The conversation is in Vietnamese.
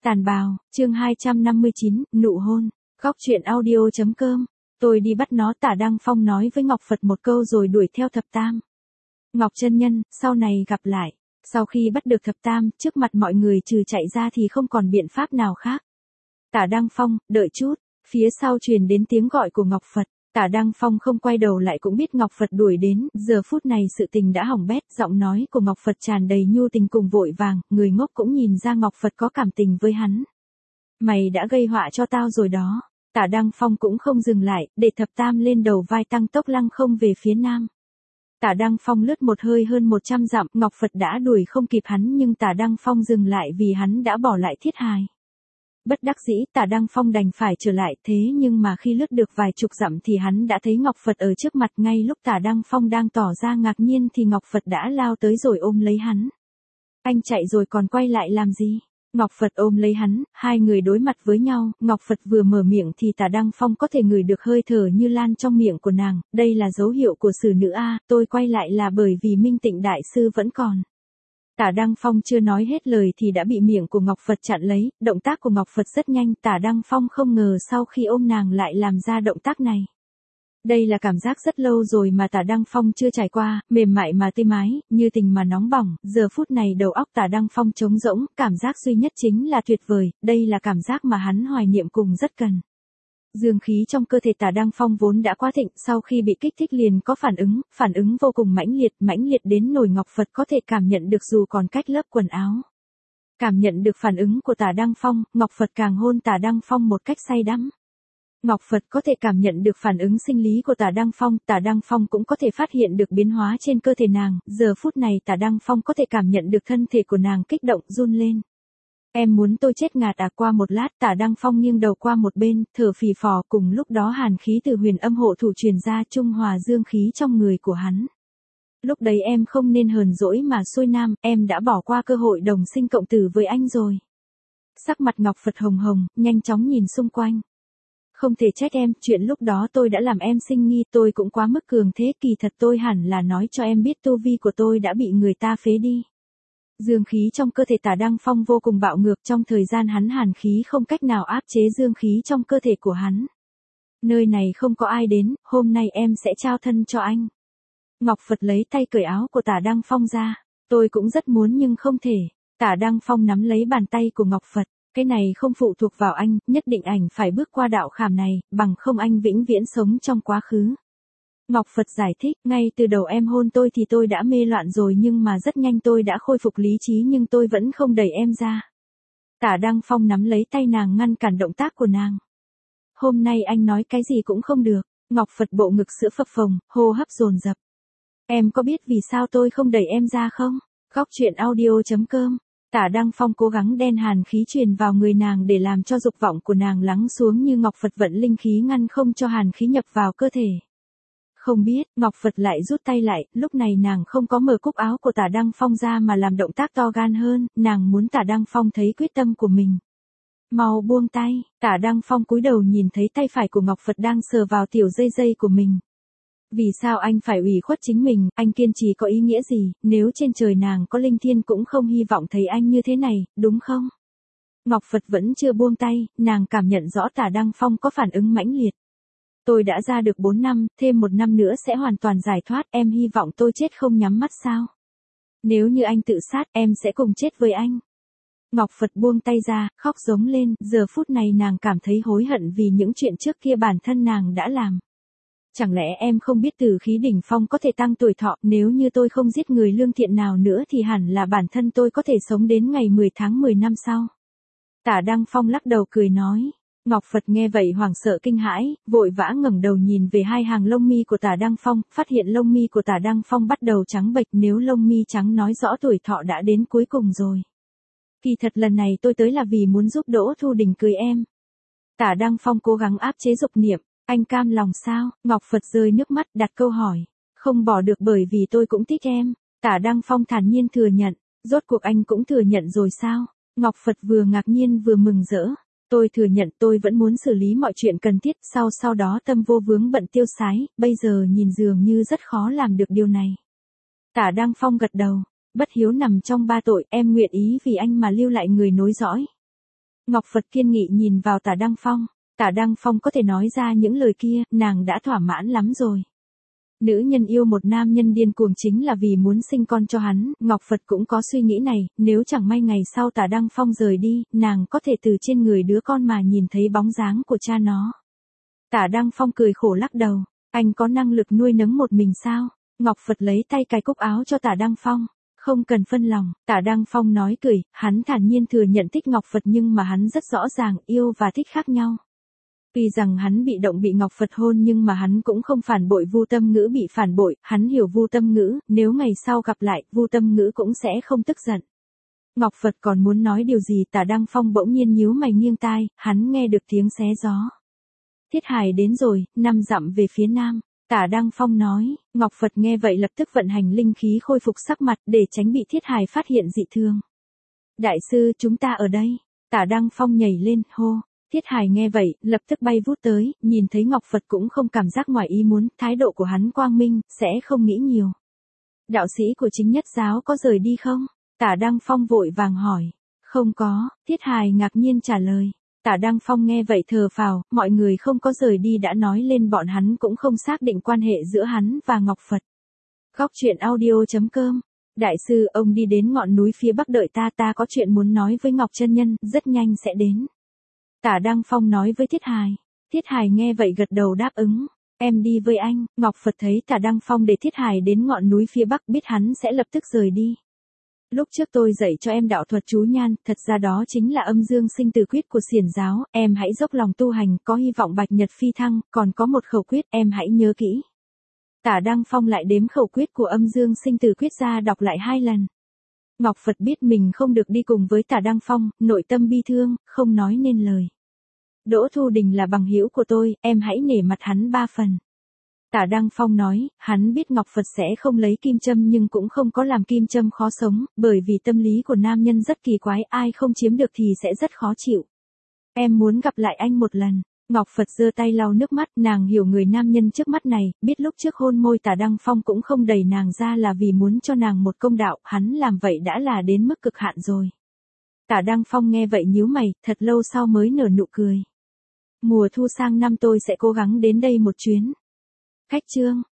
Tàn bào, chương 259, nụ hôn. Góc truyện audio.com. Tôi đi bắt nó. Tả Đăng Phong nói với Ngọc Phật một câu rồi đuổi theo Thập Tam. Ngọc chân nhân, sau này gặp lại. Sau khi bắt được Thập Tam, trước mặt mọi người trừ chạy ra thì không còn biện pháp nào khác. Tả Đăng Phong, đợi chút. Phía sau truyền đến tiếng gọi của Ngọc Phật. Tả Đăng Phong không quay đầu lại cũng biết Ngọc Phật đuổi đến, giờ phút này sự tình đã hỏng bét, giọng nói của Ngọc Phật tràn đầy nhu tình cùng vội vàng, người ngốc cũng nhìn ra Ngọc Phật có cảm tình với hắn. Mày đã gây họa cho tao rồi đó. Tả Đăng Phong cũng không dừng lại, để Thập Tam lên đầu vai tăng tốc lăng không về phía nam. Tả Đăng Phong lướt một hơi hơn 100 dặm, Ngọc Phật đã đuổi không kịp hắn nhưng Tả Đăng Phong dừng lại vì hắn đã bỏ lại Thiết Hài. Bất đắc dĩ, Tả Đăng Phong đành phải trở lại, thế nhưng mà khi lướt được vài chục dặm thì hắn đã thấy Ngọc Phật ở trước mặt. Ngay lúc Tả Đăng Phong đang tỏ ra ngạc nhiên thì Ngọc Phật đã lao tới rồi ôm lấy hắn. Anh chạy rồi còn quay lại làm gì? Ngọc Phật ôm lấy hắn, hai người đối mặt với nhau, Ngọc Phật vừa mở miệng thì Tả Đăng Phong có thể ngửi được hơi thở như lan trong miệng của nàng, đây là dấu hiệu của xử nữ a, tôi quay lại là bởi vì Minh Tịnh Đại Sư vẫn còn. Tả Đăng Phong chưa nói hết lời thì đã bị miệng của Ngọc Phật chặn lấy, động tác của Ngọc Phật rất nhanh, Tả Đăng Phong không ngờ sau khi ôm nàng lại làm ra động tác này. Đây là cảm giác rất lâu rồi mà Tả Đăng Phong chưa trải qua, mềm mại mà tê mái, như tình mà nóng bỏng, giờ phút này đầu óc Tả Đăng Phong trống rỗng, cảm giác duy nhất chính là tuyệt vời, đây là cảm giác mà hắn hoài niệm cùng rất cần. Dương khí trong cơ thể Tả Đăng Phong vốn đã quá thịnh, sau khi bị kích thích liền có phản ứng vô cùng mãnh liệt đến nỗi Ngọc Phật có thể cảm nhận được dù còn cách lớp quần áo. Cảm nhận được phản ứng của Tả Đăng Phong, Ngọc Phật càng hôn Tả Đăng Phong một cách say đắm. Ngọc Phật có thể cảm nhận được phản ứng sinh lý của Tả Đăng Phong cũng có thể phát hiện được biến hóa trên cơ thể nàng, giờ phút này Tả Đăng Phong có thể cảm nhận được thân thể của nàng kích động run lên. Em muốn tôi chết ngạt à? Qua một lát Tả Đăng Phong nghiêng đầu qua một bên, thở phì phò, cùng lúc đó hàn khí từ Huyền Âm Hộ Thủ truyền ra trung hòa dương khí trong người của hắn. Lúc đấy em không nên hờn dỗi mà xuôi nam, em đã bỏ qua cơ hội đồng sinh cộng tử với anh rồi. Sắc mặt Ngọc Phật hồng hồng, nhanh chóng nhìn xung quanh. Không thể trách em, chuyện lúc đó tôi đã làm em sinh nghi, tôi cũng quá mức cường thế, kỳ thật tôi hẳn là nói cho em biết tu vi của tôi đã bị người ta phế đi. Dương khí trong cơ thể Tả Đăng Phong vô cùng bạo ngược, trong thời gian hắn hàn khí không cách nào áp chế dương khí trong cơ thể của hắn. Nơi này không có ai đến, hôm nay em sẽ trao thân cho anh. Ngọc Phật lấy tay cởi áo của Tả Đăng Phong ra. Tôi cũng rất muốn nhưng không thể. Tả Đăng Phong nắm lấy bàn tay của Ngọc Phật. Cái này không phụ thuộc vào anh, nhất định anh phải bước qua đạo khảm này, bằng không anh vĩnh viễn sống trong quá khứ. Ngọc Phật giải thích, ngay từ đầu em hôn tôi thì tôi đã mê loạn rồi nhưng mà rất nhanh tôi đã khôi phục lý trí nhưng tôi vẫn không đẩy em ra. Tả Đăng Phong nắm lấy tay nàng ngăn cản động tác của nàng. Hôm nay anh nói cái gì cũng không được. Ngọc Phật bộ ngực sữa phập phồng, hô hấp dồn dập. Em có biết vì sao tôi không đẩy em ra không? Góc truyện audio.com. Tả Đăng Phong cố gắng đen hàn khí truyền vào người nàng để làm cho dục vọng của nàng lắng xuống như Ngọc Phật vận linh khí ngăn không cho hàn khí nhập vào cơ thể. Không biết, Ngọc Phật lại rút tay lại, lúc này nàng không có mở cúc áo của Tả Đăng Phong ra mà làm động tác to gan hơn, nàng muốn Tả Đăng Phong thấy quyết tâm của mình. Mau buông tay, Tả Đăng Phong cúi đầu nhìn thấy tay phải của Ngọc Phật đang sờ vào tiểu dây của mình. Vì sao anh phải ủy khuất chính mình, anh kiên trì có ý nghĩa gì, nếu trên trời nàng có linh thiên cũng không hy vọng thấy anh như thế này, đúng không? Ngọc Phật vẫn chưa buông tay, nàng cảm nhận rõ Tả Đăng Phong có phản ứng mãnh liệt. Tôi đã ra được 4 năm, thêm 1 năm nữa sẽ hoàn toàn giải thoát, em hy vọng tôi chết không nhắm mắt sao? Nếu như anh tự sát, em sẽ cùng chết với anh. Ngọc Phật buông tay ra, khóc giống lên, giờ phút này nàng cảm thấy hối hận vì những chuyện trước kia bản thân nàng đã làm. Chẳng lẽ em không biết tử khí đỉnh phong có thể tăng tuổi thọ, nếu như tôi không giết người lương thiện nào nữa thì hẳn là bản thân tôi có thể sống đến ngày 10 tháng 10 năm sau. Tả Đăng Phong lắc đầu cười nói. Ngọc Phật nghe vậy hoảng sợ kinh hãi, vội vã ngẩng đầu nhìn về hai hàng lông mi của Tả Đăng Phong, phát hiện lông mi của Tả Đăng Phong bắt đầu trắng bệch, nếu lông mi trắng nói rõ tuổi thọ đã đến cuối cùng rồi. Kỳ thật lần này tôi tới là vì muốn giúp Đỗ Thu Đình cưới em. Tả Đăng Phong cố gắng áp chế dục niệm. Anh cam lòng sao? Ngọc Phật rơi nước mắt đặt câu hỏi. Không bỏ được bởi vì tôi cũng thích em. Tả Đăng Phong thản nhiên thừa nhận. Rốt cuộc anh cũng thừa nhận rồi sao? Ngọc Phật vừa ngạc nhiên vừa mừng rỡ. Tôi thừa nhận tôi vẫn muốn xử lý mọi chuyện cần thiết, sau đó tâm vô vướng bận tiêu sái, bây giờ nhìn dường như rất khó làm được điều này. Tả Đăng Phong gật đầu. Bất hiếu nằm trong 3 tội, em nguyện ý vì anh mà lưu lại người nối dõi. Ngọc Phật kiên nghị nhìn vào Tả Đăng Phong. Tả Đăng Phong có thể nói ra những lời kia, nàng đã thỏa mãn lắm rồi. Nữ nhân yêu một nam nhân điên cuồng chính là vì muốn sinh con cho hắn, Ngọc Phật cũng có suy nghĩ này, nếu chẳng may ngày sau Tả Đăng Phong rời đi, nàng có thể từ trên người đứa con mà nhìn thấy bóng dáng của cha nó. Tả Đăng Phong cười khổ lắc đầu, anh có năng lực nuôi nấng một mình sao? Ngọc Phật lấy tay cài cúc áo cho Tả Đăng Phong. Không cần phân lòng, Tả Đăng Phong nói cười, hắn thản nhiên thừa nhận thích Ngọc Phật nhưng mà hắn rất rõ ràng yêu và thích khác nhau. Tuy rằng hắn bị động bị Ngọc Phật hôn nhưng mà hắn cũng không phản bội Vu Tâm Ngữ bị phản bội, hắn hiểu Vu Tâm Ngữ, nếu ngày sau gặp lại, Vu Tâm Ngữ cũng sẽ không tức giận. Ngọc Phật còn muốn nói điều gì, Tả Đăng Phong bỗng nhiên nhíu mày nghiêng tai, hắn nghe được tiếng xé gió. Thiết Hải đến rồi, 5 dặm về phía nam. Tả Đăng Phong nói, Ngọc Phật nghe vậy lập tức vận hành linh khí khôi phục sắc mặt để tránh bị Thiết Hải phát hiện dị thường. Đại sư, chúng ta ở đây. Tả Đăng Phong nhảy lên, hô. Thiết Hải nghe vậy, lập tức bay vút tới, nhìn thấy Ngọc Phật cũng không cảm giác ngoài ý muốn, thái độ của hắn quang minh, sẽ không nghĩ nhiều. Đạo sĩ của Chính Nhất Giáo có rời đi không? Tả Đăng Phong vội vàng hỏi. Không có, Thiết Hải ngạc nhiên trả lời. Tả Đăng Phong nghe vậy thờ phào, mọi người không có rời đi đã nói lên bọn hắn cũng không xác định quan hệ giữa hắn và Ngọc Phật. Góc truyện audio.com. Đại sư, ông đi đến ngọn núi phía bắc đợi ta có chuyện muốn nói với Ngọc chân nhân, rất nhanh sẽ đến. Tả Đăng Phong nói với Thiết Hải. Thiết Hải nghe vậy gật đầu đáp ứng. Em đi với anh. Ngọc Phật thấy Tả Đăng Phong để Thiết Hải đến ngọn núi phía bắc biết hắn sẽ lập tức rời đi. Lúc trước tôi dạy cho em đạo thuật chú nhan, thật ra đó chính là âm dương sinh tử quyết của Xiển giáo, em hãy dốc lòng tu hành, có hy vọng bạch nhật phi thăng, còn có một khẩu quyết, em hãy nhớ kỹ. Tả Đăng Phong lại đếm khẩu quyết của âm dương sinh tử quyết ra đọc lại 2 lần. Ngọc Phật biết mình không được đi cùng với Tả Đăng Phong, nội tâm bi thương, không nói nên lời. Đỗ Thu Đình là bằng hữu của tôi, em hãy nể mặt hắn 3 phần. Tả Đăng Phong nói, hắn biết Ngọc Phật sẽ không lấy kim châm nhưng cũng không có làm kim châm khó sống, bởi vì tâm lý của nam nhân rất kỳ quái, ai không chiếm được thì sẽ rất khó chịu. Em muốn gặp lại anh một lần. Ngọc Phật giơ tay lau nước mắt, nàng hiểu người nam nhân trước mắt này, biết lúc trước hôn môi Tả Đăng Phong cũng không đẩy nàng ra là vì muốn cho nàng một công đạo, hắn làm vậy đã là đến mức cực hạn rồi. Tả Đăng Phong nghe vậy nhíu mày, thật lâu sau mới nở nụ cười. Mùa thu sang năm tôi sẽ cố gắng đến đây một chuyến. Khách chương.